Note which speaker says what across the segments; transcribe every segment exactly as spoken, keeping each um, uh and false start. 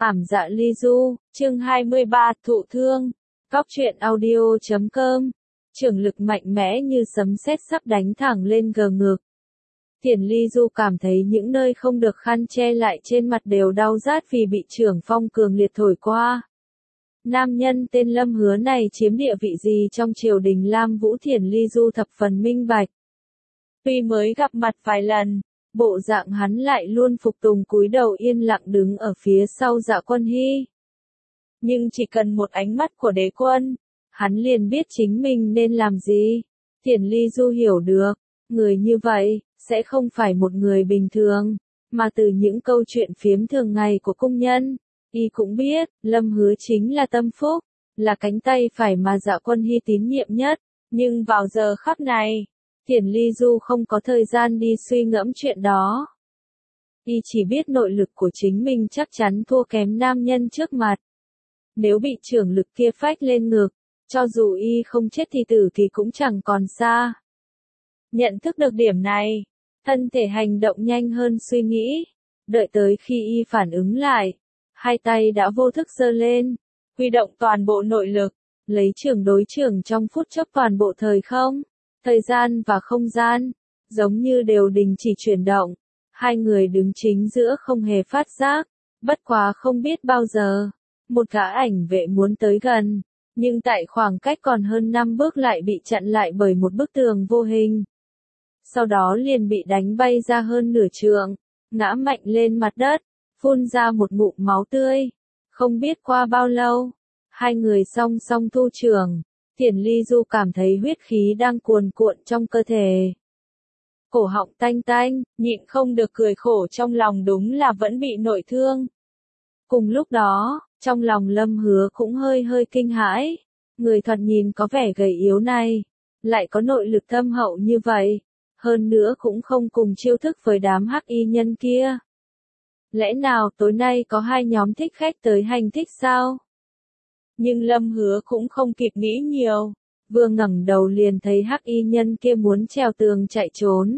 Speaker 1: Ảm dạ ly du, chương hai mươi ba, thụ thương. Góc truyện audio chấm com. Trường lực mạnh mẽ như sấm sét sắp đánh thẳng lên gờ ngực. Thiển Ly Du cảm thấy những nơi không được khăn che lại trên mặt đều đau rát vì bị trưởng phong cường liệt thổi qua. Nam nhân tên Lâm Hứa này chiếm địa vị gì trong triều đình Lam Vũ, Thiển Ly Du thập phần minh bạch. Tuy mới gặp mặt vài lần, bộ dạng hắn lại luôn phục tùng cúi đầu yên lặng đứng ở phía sau Dạ Quân Hy. Nhưng chỉ cần một ánh mắt của đế quân, hắn liền biết chính mình nên làm gì. Thiển Ly Du hiểu được, người như vậy, sẽ không phải một người bình thường, mà từ những câu chuyện phiếm thường ngày của cung nhân, y cũng biết, Lâm Hứa chính là tâm phúc, là cánh tay phải mà Dạ Quân Hy tín nhiệm nhất. Nhưng vào giờ khắc này, Thiển Ly Du không có thời gian đi suy ngẫm chuyện đó. Y chỉ biết nội lực của chính mình chắc chắn thua kém nam nhân trước mặt. Nếu bị trưởng lực kia phách lên ngực, cho dù y không chết thì tử thì cũng chẳng còn xa. Nhận thức được điểm này, thân thể hành động nhanh hơn suy nghĩ. Đợi tới khi y phản ứng lại, hai tay đã vô thức giơ lên, huy động toàn bộ nội lực, lấy trưởng đối trưởng trong phút chốc toàn bộ thời không. Thời gian và không gian, giống như đều đình chỉ chuyển động, hai người đứng chính giữa không hề phát giác, bất quá không biết bao giờ, một gã ảnh vệ muốn tới gần, nhưng tại khoảng cách còn hơn năm bước lại bị chặn lại bởi một bức tường vô hình. Sau đó liền bị đánh bay ra hơn nửa trượng, ngã mạnh lên mặt đất, phun ra một ngụm máu tươi. Không biết qua bao lâu, hai người song song thu trường. Thiển Ly Du cảm thấy huyết khí đang cuồn cuộn trong cơ thể. Cổ họng tanh tanh, nhịn không được cười khổ trong lòng, đúng là vẫn bị nội thương. Cùng lúc đó, trong lòng Lâm Hứa cũng hơi hơi kinh hãi. Người thoạt nhìn có vẻ gầy yếu này, lại có nội lực thâm hậu như vậy. Hơn nữa cũng không cùng chiêu thức với đám hắc y nhân kia. Lẽ nào tối nay có hai nhóm thích khách tới hành thích sao? Nhưng Lâm Hứa cũng không kịp nghĩ nhiều, vừa ngẩng đầu liền thấy hắc y nhân kia muốn trèo tường chạy trốn.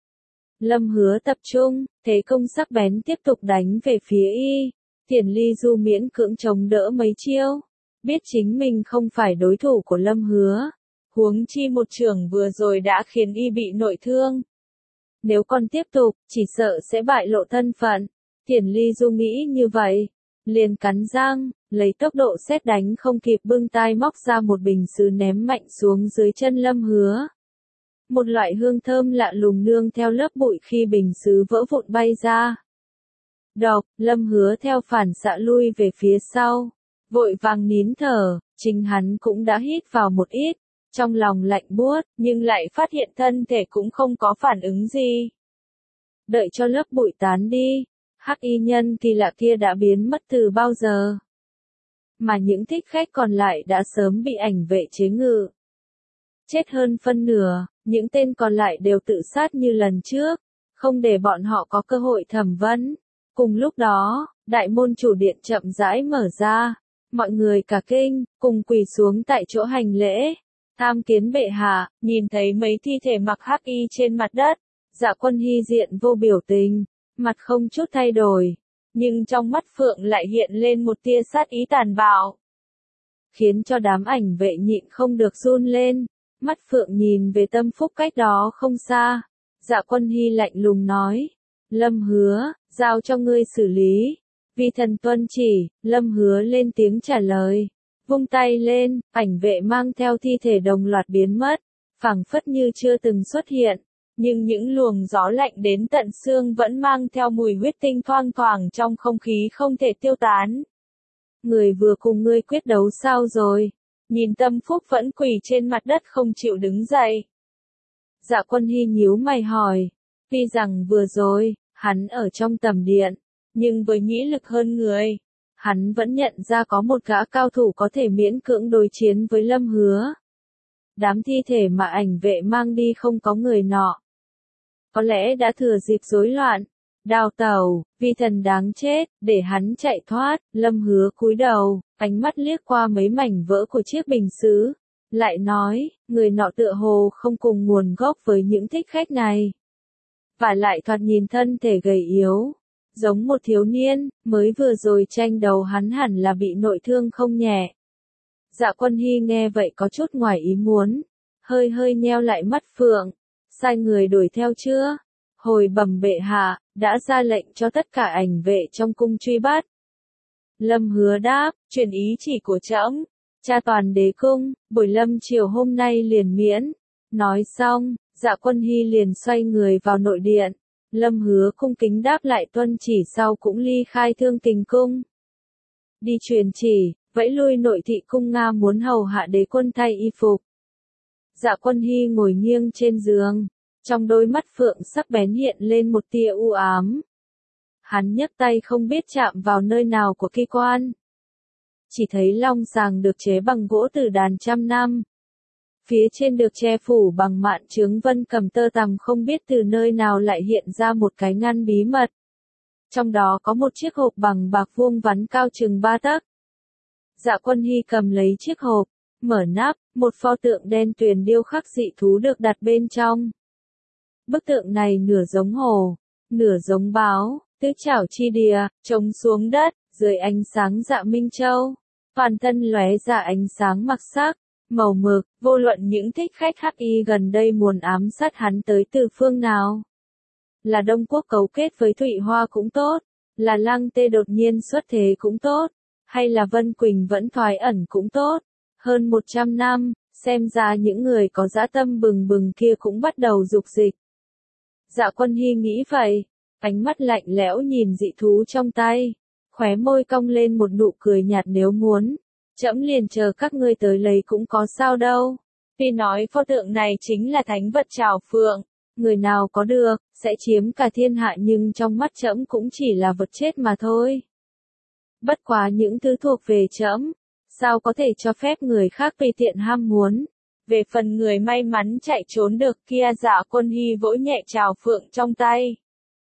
Speaker 1: Lâm Hứa tập trung, thế công sắc bén tiếp tục đánh về phía y. Thiển Ly Du miễn cưỡng chống đỡ mấy chiêu, biết chính mình không phải đối thủ của Lâm Hứa, huống chi một chưởng vừa rồi đã khiến y bị nội thương. Nếu còn tiếp tục, chỉ sợ sẽ bại lộ thân phận. Thiển Ly Du nghĩ như vậy, liền cắn răng, lấy tốc độ sét đánh không kịp bưng tay móc ra một bình sứ ném mạnh xuống dưới chân Lâm Hứa. Một loại hương thơm lạ lùng nương theo lớp bụi khi bình sứ vỡ vụn bay ra. Độc, Lâm Hứa theo phản xạ lui về phía sau, vội vàng nín thở, chính hắn cũng đã hít vào một ít, trong lòng lạnh buốt, nhưng lại phát hiện thân thể cũng không có phản ứng gì. Đợi cho lớp bụi tán đi, hắc y nhân kỳ lạ kia đã biến mất từ bao giờ. Mà những thích khách còn lại đã sớm bị ảnh vệ chế ngự. Chết hơn phân nửa, những tên còn lại đều tự sát như lần trước, không để bọn họ có cơ hội thẩm vấn. Cùng lúc đó, đại môn chủ điện chậm rãi mở ra, mọi người cả kinh, cùng quỳ xuống tại chỗ hành lễ. Tham kiến bệ hạ, nhìn thấy mấy thi thể mặc hắc y trên mặt đất, Dạ Quân Hy diện vô biểu tình, mặt không chút thay đổi. Nhưng trong mắt Phượng lại hiện lên một tia sát ý tàn bạo, khiến cho đám ảnh vệ nhịn không được run lên. Mắt Phượng nhìn về tâm phúc cách đó không xa. Dạ Quân Hy lạnh lùng nói, Lâm Hứa, giao cho ngươi xử lý. Vì thần tuân chỉ, Lâm Hứa lên tiếng trả lời. Vung tay lên, ảnh vệ mang theo thi thể đồng loạt biến mất, phảng phất như chưa từng xuất hiện. Nhưng những luồng gió lạnh đến tận xương vẫn mang theo mùi huyết tinh thoang thoảng trong không khí không thể tiêu tán. Người vừa cùng ngươi quyết đấu sao rồi? Nhìn Tâm Phúc vẫn quỳ trên mặt đất không chịu đứng dậy. Dạ Quân Hy nhíu mày hỏi. Tuy rằng vừa rồi, hắn ở trong tầm điện, nhưng với nhĩ lực hơn người, hắn vẫn nhận ra có một gã cao thủ có thể miễn cưỡng đối chiến với Lâm Hứa. Đám thi thể mà ảnh vệ mang đi không có người nọ. Có lẽ đã thừa dịp rối loạn, đào tẩu, vì thần đáng chết, để hắn chạy thoát. Lâm Hứa cúi đầu, ánh mắt liếc qua mấy mảnh vỡ của chiếc bình sứ, lại nói, người nọ tựa hồ không cùng nguồn gốc với những thích khách này. Và lại thoạt nhìn thân thể gầy yếu, giống một thiếu niên, mới vừa rồi tranh đấu hắn hẳn là bị nội thương không nhẹ. Dạ Quân Hy nghe vậy có chút ngoài ý muốn, hơi hơi nheo lại mắt phượng, sai người đuổi theo chưa? Hồi bẩm bệ hạ, đã ra lệnh cho tất cả ảnh vệ trong cung truy bắt. Lâm Hứa đáp, truyền ý chỉ của trẫm, tra toàn đế cung, buổi lâm chiều hôm nay liền miễn. Nói xong, Dạ Quân Hy liền xoay người vào nội điện. Lâm Hứa cung kính đáp lại tuân chỉ sau cũng ly khai Thương Kình cung. Đi truyền chỉ, vẫy lui nội thị cung Nga muốn hầu hạ đế quân thay y phục. Dạ Quân Hy ngồi nghiêng trên giường, trong đôi mắt phượng sắc bén hiện lên một tia u ám. Hắn nhấc tay không biết chạm vào nơi nào của機quan. Chỉ thấy long sàng được chế bằng gỗ từ đàn trăm năm. Phía trên được che phủ bằng mạn chướng vân cầm tơ tằm không biết từ nơi nào lại hiện ra một cái ngăn bí mật. Trong đó có một chiếc hộp bằng bạc vuông vắn cao chừng ba tấc. Dạ Quân Hy cầm lấy chiếc hộp, mở nắp, một pho tượng đen tuyền điêu khắc dị thú được đặt bên trong. Bức tượng này nửa giống hổ, nửa giống báo, tứ chảo chi đìa, trống xuống đất, dưới ánh sáng dạ minh châu. Toàn thân lóe ra ánh sáng mặc sắc, màu mực, vô luận những thích khách hắc y gần đây muốn ám sát hắn tới từ phương nào. Là Đông Quốc cấu kết với Thụy Hoa cũng tốt, là Lăng Tê đột nhiên xuất thế cũng tốt, hay là Vân Quỳnh vẫn thoái ẩn cũng tốt. Hơn một trăm năm, xem ra những người có dã tâm bừng bừng kia cũng bắt đầu dục dịch. Dạ Quân Hy nghĩ vậy, ánh mắt lạnh lẽo nhìn dị thú trong tay, khóe môi cong lên một nụ cười nhạt nếu muốn. Trẫm liền chờ các ngươi tới lấy cũng có sao đâu. Tuy nói pho tượng này chính là thánh vật trảo phượng, người nào có được, sẽ chiếm cả thiên hạ nhưng trong mắt trẫm cũng chỉ là vật chết mà thôi. Bất quá những thứ thuộc về trẫm, sao có thể cho phép người khác tùy tiện ham muốn. Về phần người may mắn chạy trốn được kia Dạ Quân Hy vỗ nhẹ trảo phượng trong tay.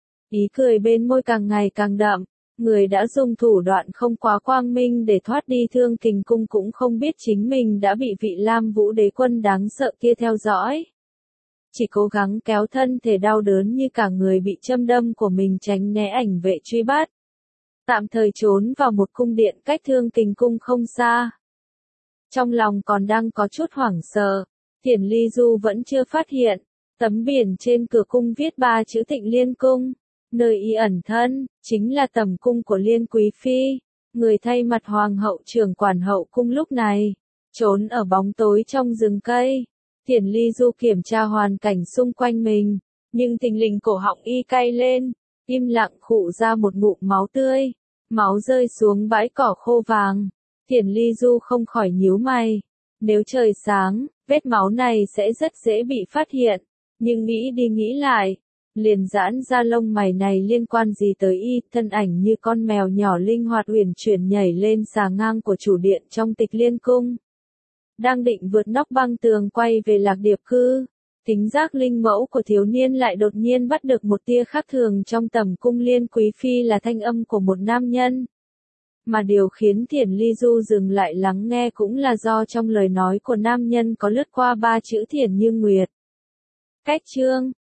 Speaker 1: Ý cười bên môi càng ngày càng đậm. Người đã dùng thủ đoạn không quá quang minh để thoát đi Thương Kình cung cũng không biết chính mình đã bị vị Lam Vũ đế quân đáng sợ kia theo dõi. Chỉ cố gắng kéo thân thể đau đớn như cả người bị châm đâm của mình tránh né ảnh vệ truy bắt. Tạm thời trốn vào một cung điện cách Thương Kình cung không xa. Trong lòng còn đang có chút hoảng sợ, Thiển Ly Du vẫn chưa phát hiện, tấm biển trên cửa cung viết ba chữ Thịnh Liên cung. Nơi y ẩn thân, chính là tầm cung của Liên Quý Phi, người thay mặt Hoàng hậu trưởng quản hậu cung lúc này, trốn ở bóng tối trong rừng cây. Thiển Ly Du kiểm tra hoàn cảnh xung quanh mình, nhưng thình lình cổ họng y cay lên, im lặng khụ ra một ngụm máu tươi, máu rơi xuống bãi cỏ khô vàng. Thiển Ly Du không khỏi nhíu mày, nếu trời sáng, vết máu này sẽ rất dễ bị phát hiện, nhưng nghĩ đi nghĩ lại. Liền giãn ra lông mày này liên quan gì tới y, thân ảnh như con mèo nhỏ linh hoạt uyển chuyển nhảy lên xà ngang của chủ điện trong Tịch Liên cung. Đang định vượt nóc băng tường quay về Lạc Điệp cư, tính giác linh mẫu của thiếu niên lại đột nhiên bắt được một tia khác thường trong tầm cung Liên Quý Phi là thanh âm của một nam nhân. Mà điều khiến Thiển Ly Du dừng lại lắng nghe cũng là do trong lời nói của nam nhân có lướt qua ba chữ Thiển Như Nguyệt. Cách chương